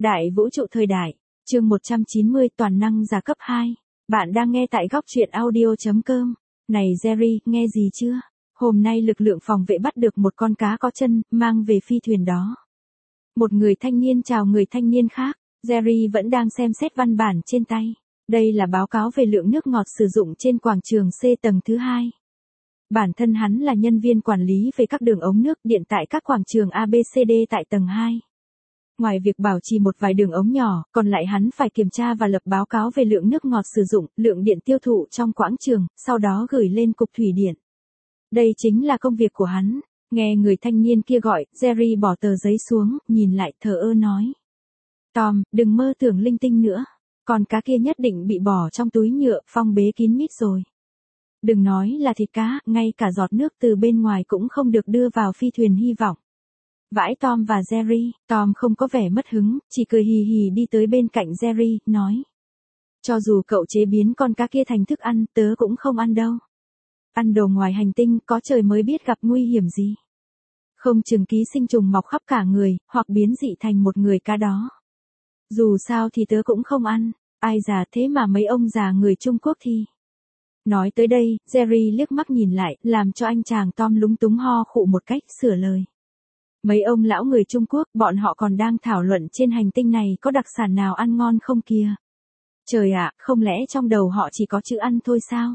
Đại vũ trụ thời đại, chương 190 toàn năng giả cấp 2. Bạn đang nghe tại góc truyện audio.com. Này Jerry, nghe gì chưa? Hôm nay lực lượng phòng vệ bắt được một con cá có chân, mang về phi thuyền đó. Một người thanh niên chào người thanh niên khác, Jerry vẫn đang xem xét văn bản trên tay. Đây là báo cáo về lượng nước ngọt sử dụng trên quảng trường C tầng thứ 2. Bản thân hắn là nhân viên quản lý về các đường ống nước điện tại các quảng trường ABCD tại tầng 2. Ngoài việc bảo trì một vài đường ống nhỏ, còn lại hắn phải kiểm tra và lập báo cáo về lượng nước ngọt sử dụng, lượng điện tiêu thụ trong quảng trường, sau đó gửi lên cục thủy điện. Đây chính là công việc của hắn. Nghe người thanh niên kia gọi, Jerry bỏ tờ giấy xuống, nhìn lại thờ ơ nói. Tom, đừng mơ tưởng linh tinh nữa. Con cá kia nhất định bị bỏ trong túi nhựa, phong bế kín mít rồi. Đừng nói là thịt cá, ngay cả giọt nước từ bên ngoài cũng không được đưa vào phi thuyền hy vọng. Vãi Tom và Jerry, Tom không có vẻ mất hứng, chỉ cười hì hì đi tới bên cạnh Jerry, nói. Cho dù cậu chế biến con cá kia thành thức ăn, tớ cũng không ăn đâu. Ăn đồ ngoài hành tinh, có trời mới biết gặp nguy hiểm gì. Không chừng ký sinh trùng mọc khắp cả người, hoặc biến dị thành một người cá đó. Dù sao thì tớ cũng không ăn, ai già thế mà mấy ông già người Trung Quốc thì. Nói tới đây, Jerry liếc mắt nhìn lại, làm cho anh chàng Tom lúng túng ho khụ một cách, sửa lời. Mấy ông lão người Trung Quốc, bọn họ còn đang thảo luận trên hành tinh này có đặc sản nào ăn ngon không kìa. Trời ạ, không lẽ trong đầu họ chỉ có chữ ăn thôi sao?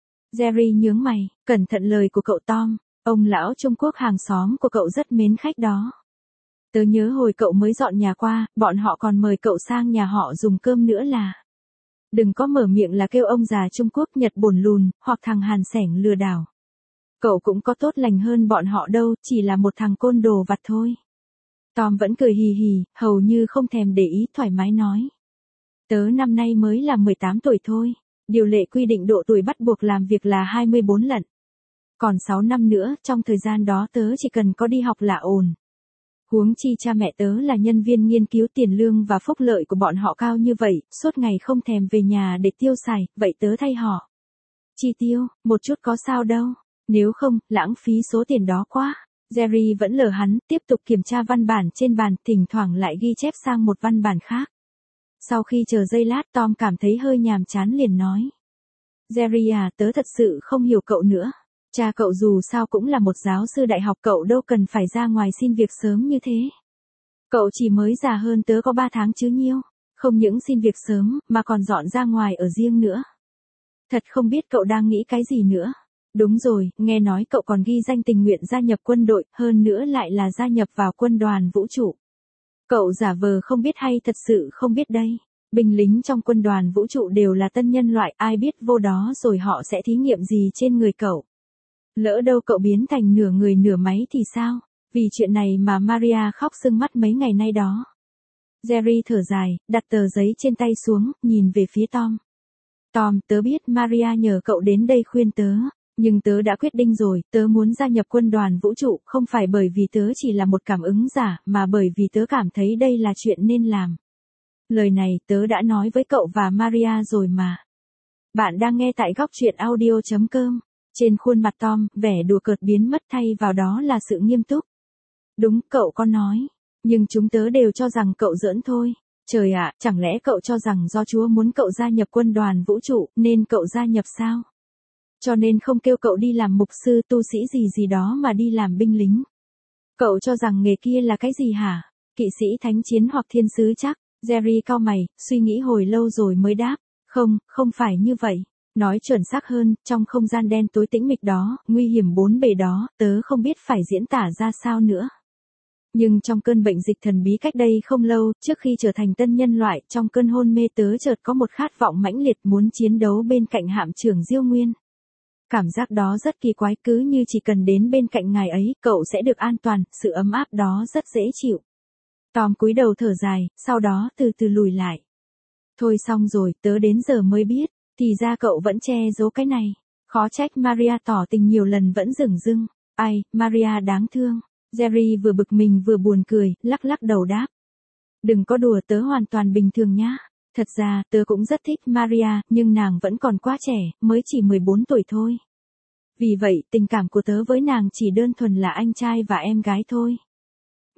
Jerry nhướng mày, cẩn thận lời của cậu Tom, ông lão Trung Quốc hàng xóm của cậu rất mến khách đó. Tớ nhớ hồi cậu mới dọn nhà qua, bọn họ còn mời cậu sang nhà họ dùng cơm nữa là. Đừng có mở miệng là kêu ông già Trung Quốc Nhật bổn lùn, hoặc thằng hàn sẻng lừa đảo. Cậu cũng có tốt lành hơn bọn họ đâu, chỉ là một thằng côn đồ vặt thôi. Tom vẫn cười hì hì, hầu như không thèm để ý, thoải mái nói. Tớ năm nay mới là 18 tuổi thôi, điều lệ quy định độ tuổi bắt buộc làm việc là 24 lận. Còn 6 năm nữa, trong thời gian đó tớ chỉ cần có đi học là ổn. Huống chi cha mẹ tớ là nhân viên nghiên cứu, tiền lương và phúc lợi của bọn họ cao như vậy, suốt ngày không thèm về nhà để tiêu xài, vậy tớ thay họ. Chi tiêu, một chút có sao đâu. Nếu không, lãng phí số tiền đó quá. Jerry vẫn lờ hắn, tiếp tục kiểm tra văn bản trên bàn, thỉnh thoảng lại ghi chép sang một văn bản khác. Sau khi chờ giây lát, Tom cảm thấy hơi nhàm chán liền nói. Jerry à, tớ thật sự không hiểu cậu nữa. Cha cậu dù sao cũng là một giáo sư đại học, cậu đâu cần phải ra ngoài xin việc sớm như thế. Cậu chỉ mới già hơn tớ có 3 tháng chứ nhiêu. Không những xin việc sớm, mà còn dọn ra ngoài ở riêng nữa. Thật không biết cậu đang nghĩ cái gì nữa. Đúng rồi, nghe nói cậu còn ghi danh tình nguyện gia nhập quân đội, hơn nữa lại là gia nhập vào quân đoàn vũ trụ. Cậu giả vờ không biết hay thật sự không biết đây. Binh lính trong quân đoàn vũ trụ đều là tân nhân loại, ai biết vô đó rồi họ sẽ thí nghiệm gì trên người cậu. Lỡ đâu cậu biến thành nửa người nửa máy thì sao? Vì chuyện này mà Maria khóc sưng mắt mấy ngày nay đó. Jerry thở dài, đặt tờ giấy trên tay xuống, nhìn về phía Tom. Tom, tớ biết Maria nhờ cậu đến đây khuyên tớ. Nhưng tớ đã quyết định rồi, tớ muốn gia nhập quân đoàn vũ trụ, không phải bởi vì tớ chỉ là một cảm ứng giả, mà bởi vì tớ cảm thấy đây là chuyện nên làm. Lời này tớ đã nói với cậu và Maria rồi mà. Bạn đang nghe tại góc truyện audio.com. Trên khuôn mặt Tom, vẻ đùa cợt biến mất, thay vào đó là sự nghiêm túc. Đúng, cậu có nói. Nhưng chúng tớ đều cho rằng cậu giỡn thôi. Trời ạ, chẳng lẽ cậu cho rằng do Chúa muốn cậu gia nhập quân đoàn vũ trụ, nên cậu gia nhập sao? Cho nên không kêu cậu đi làm mục sư, tu sĩ gì đó mà đi làm binh lính. Cậu cho rằng nghề kia là cái gì hả? Kỵ sĩ thánh chiến hoặc thiên sứ chắc? Jerry cau mày, suy nghĩ hồi lâu rồi mới đáp. Không phải như vậy. Nói chuẩn xác hơn, trong không gian đen tối tĩnh mịch đó, nguy hiểm bốn bề đó, tớ không biết phải diễn tả ra sao nữa. Nhưng trong cơn bệnh dịch thần bí cách đây không lâu, trước khi trở thành tân nhân loại, trong cơn hôn mê tớ chợt có một khát vọng mãnh liệt muốn chiến đấu bên cạnh hạm trưởng Diêu Nguyên. Cảm giác đó rất kỳ quái, cứ như chỉ cần đến bên cạnh ngài ấy, cậu sẽ được an toàn, sự ấm áp đó rất dễ chịu. Tom cúi đầu thở dài, sau đó từ từ lùi lại. Thôi xong rồi, tớ đến giờ mới biết, thì ra cậu vẫn che giấu cái này. Khó trách Maria tỏ tình nhiều lần vẫn dửng dưng. Ai, Maria đáng thương. Jerry vừa bực mình vừa buồn cười, lắc lắc đầu đáp. Đừng có đùa, tớ hoàn toàn bình thường nhá. Thật ra, tớ cũng rất thích Maria, nhưng nàng vẫn còn quá trẻ, mới chỉ 14 tuổi thôi. Vì vậy, tình cảm của tớ với nàng chỉ đơn thuần là anh trai và em gái thôi.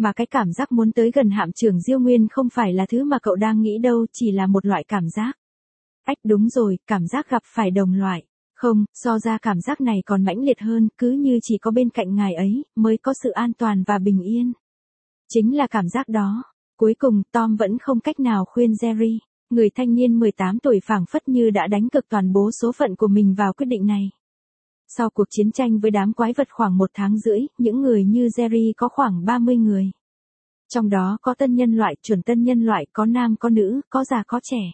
Mà cái cảm giác muốn tới gần hạm trưởng Diêu Nguyên không phải là thứ mà cậu đang nghĩ đâu, chỉ là một loại cảm giác. Ách đúng rồi, cảm giác gặp phải đồng loại. Không, so ra cảm giác này còn mãnh liệt hơn, cứ như chỉ có bên cạnh ngài ấy, mới có sự an toàn và bình yên. Chính là cảm giác đó. Cuối cùng, Tom vẫn không cách nào khuyên Jerry. Người thanh niên 18 tuổi phảng phất như đã đánh cược toàn bộ số phận của mình vào quyết định này. Sau cuộc chiến tranh với đám quái vật khoảng 1 tháng rưỡi, những người như Jerry có khoảng 30 người. Trong đó có tân nhân loại, chuẩn tân nhân loại, có nam có nữ, có già có trẻ.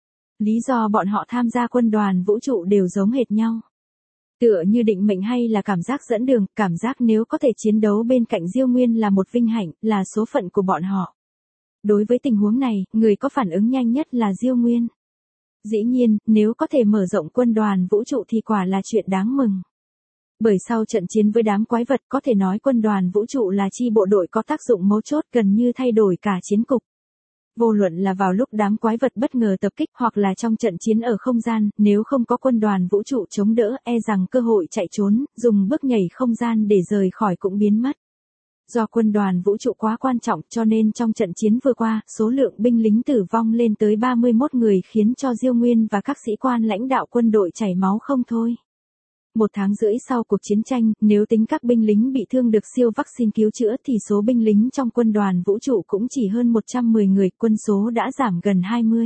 Lý do bọn họ tham gia quân đoàn vũ trụ đều giống hệt nhau. Tựa như định mệnh hay là cảm giác dẫn đường, cảm giác nếu có thể chiến đấu bên cạnh Diêu Nguyên là một vinh hạnh, là số phận của bọn họ. Đối với tình huống này, người có phản ứng nhanh nhất là Diêu Nguyên. Dĩ nhiên, nếu có thể mở rộng quân đoàn vũ trụ thì quả là chuyện đáng mừng. Bởi sau trận chiến với đám quái vật có thể nói quân đoàn vũ trụ là chi bộ đội có tác dụng mấu chốt gần như thay đổi cả chiến cục. Vô luận là vào lúc đám quái vật bất ngờ tập kích hoặc là trong trận chiến ở không gian, nếu không có quân đoàn vũ trụ chống đỡ e rằng cơ hội chạy trốn, dùng bước nhảy không gian để rời khỏi cũng biến mất. Do quân đoàn vũ trụ quá quan trọng cho nên trong trận chiến vừa qua, số lượng binh lính tử vong lên tới 31 người khiến cho Diêu Nguyên và các sĩ quan lãnh đạo quân đội chảy máu không thôi. 1 tháng rưỡi sau cuộc chiến tranh, nếu tính các binh lính bị thương được siêu vaccine cứu chữa thì số binh lính trong quân đoàn vũ trụ cũng chỉ hơn 110 người, quân số đã giảm gần 20.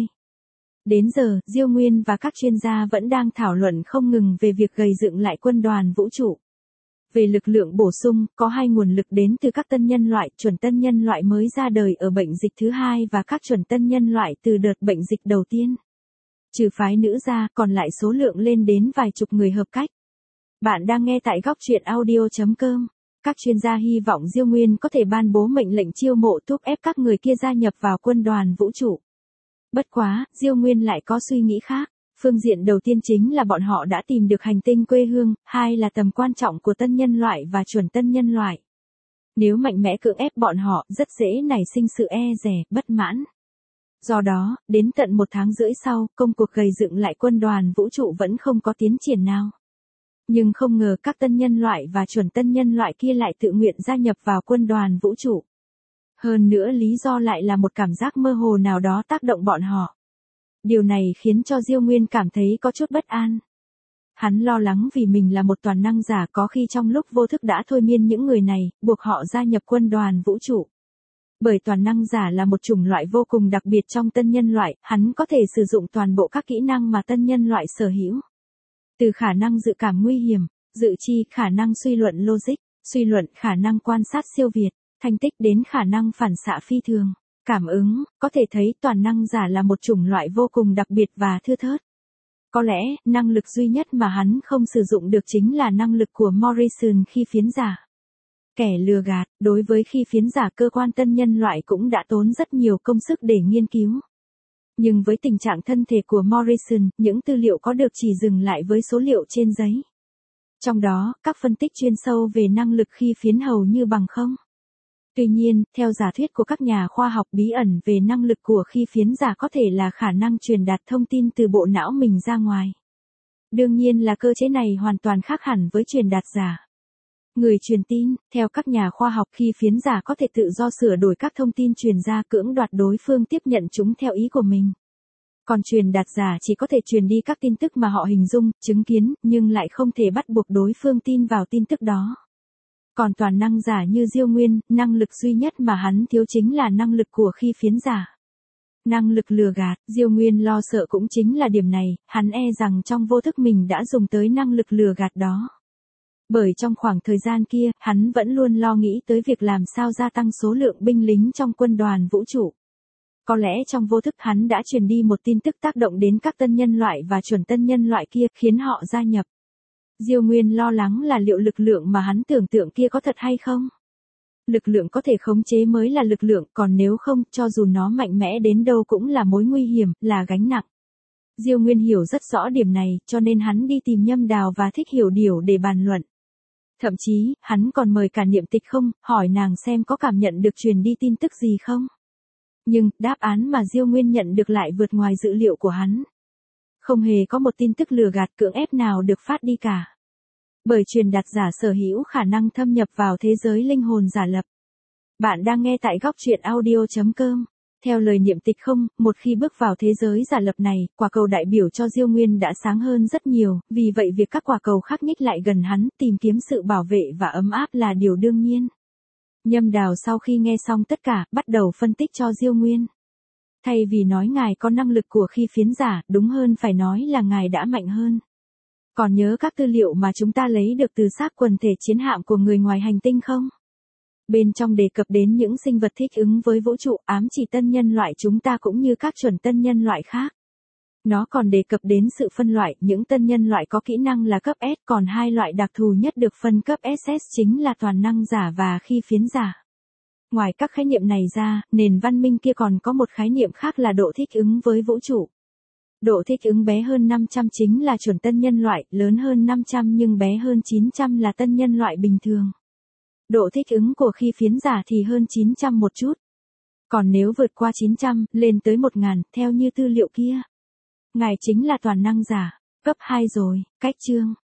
Đến giờ, Diêu Nguyên và các chuyên gia vẫn đang thảo luận không ngừng về việc gầy dựng lại quân đoàn vũ trụ. Về lực lượng bổ sung, có 2 nguồn lực đến từ các tân nhân loại, chuẩn tân nhân loại mới ra đời ở bệnh dịch thứ 2 và các chuẩn tân nhân loại từ đợt bệnh dịch đầu tiên. Trừ phái nữ ra, còn lại số lượng lên đến vài chục người hợp cách. Bạn đang nghe tại góc truyện audio.com. Các chuyên gia hy vọng Diêu Nguyên có thể ban bố mệnh lệnh chiêu mộ thúc ép các người kia gia nhập vào quân đoàn vũ trụ. Bất quá, Diêu Nguyên lại có suy nghĩ khác. Phương diện đầu tiên chính là bọn họ đã tìm được hành tinh quê hương, 2 là tầm quan trọng của tân nhân loại và chuẩn tân nhân loại. Nếu mạnh mẽ cưỡng ép bọn họ, rất dễ nảy sinh sự e dè, bất mãn. Do đó, đến tận 1 tháng rưỡi sau, công cuộc gầy dựng lại quân đoàn vũ trụ vẫn không có tiến triển nào. Nhưng không ngờ các tân nhân loại và chuẩn tân nhân loại kia lại tự nguyện gia nhập vào quân đoàn vũ trụ. Hơn nữa lý do lại là một cảm giác mơ hồ nào đó tác động bọn họ. Điều này khiến cho Diêu Nguyên cảm thấy có chút bất an. Hắn lo lắng vì mình là một toàn năng giả có khi trong lúc vô thức đã thôi miên những người này, buộc họ gia nhập quân đoàn vũ trụ. Bởi toàn năng giả là một chủng loại vô cùng đặc biệt trong tân nhân loại, hắn có thể sử dụng toàn bộ các kỹ năng mà tân nhân loại sở hữu. Từ khả năng dự cảm nguy hiểm, dự chi, khả năng suy luận logic, suy luận, khả năng quan sát siêu việt, thành tích đến khả năng phản xạ phi thường, cảm ứng, có thể thấy toàn năng giả là một chủng loại vô cùng đặc biệt và thưa thớt. Có lẽ, năng lực duy nhất mà hắn không sử dụng được chính là năng lực của Morrison khi phiến giả. Kẻ lừa gạt, đối với khi phiến giả cơ quan tân nhân loại cũng đã tốn rất nhiều công sức để nghiên cứu. Nhưng với tình trạng thân thể của Morrison, những tư liệu có được chỉ dừng lại với số liệu trên giấy. Trong đó, các phân tích chuyên sâu về năng lực khi phiến hầu như bằng không. Tuy nhiên, theo giả thuyết của các nhà khoa học bí ẩn về năng lực của khi phiến giả có thể là khả năng truyền đạt thông tin từ bộ não mình ra ngoài. Đương nhiên là cơ chế này hoàn toàn khác hẳn với truyền đạt giả. Người truyền tin, theo các nhà khoa học khi phiến giả có thể tự do sửa đổi các thông tin truyền ra cưỡng đoạt đối phương tiếp nhận chúng theo ý của mình. Còn truyền đạt giả chỉ có thể truyền đi các tin tức mà họ hình dung, chứng kiến, nhưng lại không thể bắt buộc đối phương tin vào tin tức đó. Còn toàn năng giả như Diêu Nguyên, năng lực duy nhất mà hắn thiếu chính là năng lực của khi phiến giả. Năng lực lừa gạt, Diêu Nguyên lo sợ cũng chính là điểm này, hắn e rằng trong vô thức mình đã dùng tới năng lực lừa gạt đó. Bởi trong khoảng thời gian kia, hắn vẫn luôn lo nghĩ tới việc làm sao gia tăng số lượng binh lính trong quân đoàn vũ trụ. Có lẽ trong vô thức hắn đã truyền đi một tin tức tác động đến các tân nhân loại và chuẩn tân nhân loại kia, khiến họ gia nhập. Diêu Nguyên lo lắng là liệu lực lượng mà hắn tưởng tượng kia có thật hay không? Lực lượng có thể khống chế mới là lực lượng, còn nếu không, cho dù nó mạnh mẽ đến đâu cũng là mối nguy hiểm, là gánh nặng. Diêu Nguyên hiểu rất rõ điểm này, cho nên hắn đi tìm Nhâm Đào và Thích Hiểu Điều để bàn luận. Thậm chí, hắn còn mời cả Niệm Tịch không, hỏi nàng xem có cảm nhận được truyền đi tin tức gì không. Nhưng, đáp án mà Diêu Nguyên nhận được lại vượt ngoài dự liệu của hắn. Không hề có một tin tức lừa gạt cưỡng ép nào được phát đi cả. Bởi truyền đạt giả sở hữu khả năng thâm nhập vào thế giới linh hồn giả lập. Bạn đang nghe tại góc truyện audio.com. Theo lời niệm tịch không, một khi bước vào thế giới giả lập này, quả cầu đại biểu cho Diêu Nguyên đã sáng hơn rất nhiều, vì vậy việc các quả cầu khác nhích lại gần hắn, tìm kiếm sự bảo vệ và ấm áp là điều đương nhiên. Nhâm Đào sau khi nghe xong tất cả, bắt đầu phân tích cho Diêu Nguyên. Thay vì nói ngài có năng lực của khi phiến giả, đúng hơn phải nói là ngài đã mạnh hơn. Còn nhớ các tư liệu mà chúng ta lấy được từ xác quần thể chiến hạm của người ngoài hành tinh không? Bên trong đề cập đến những sinh vật thích ứng với vũ trụ, ám chỉ tân nhân loại chúng ta cũng như các chuẩn tân nhân loại khác. Nó còn đề cập đến sự phân loại, những tân nhân loại có kỹ năng là cấp S, còn hai loại đặc thù nhất được phân cấp SS chính là toàn năng giả và khi phiến giả. Ngoài các khái niệm này ra, nền văn minh kia còn có một khái niệm khác là độ thích ứng với vũ trụ. Độ thích ứng bé hơn 500 chính là chuẩn tân nhân loại, lớn hơn 500 nhưng bé hơn 900 là tân nhân loại bình thường. Độ thích ứng của khi phiến giả thì hơn 900 một chút. Còn nếu vượt qua 900, lên tới 1000, theo như tư liệu kia. Ngài chính là toàn năng giả, cấp 2 rồi, cách chương.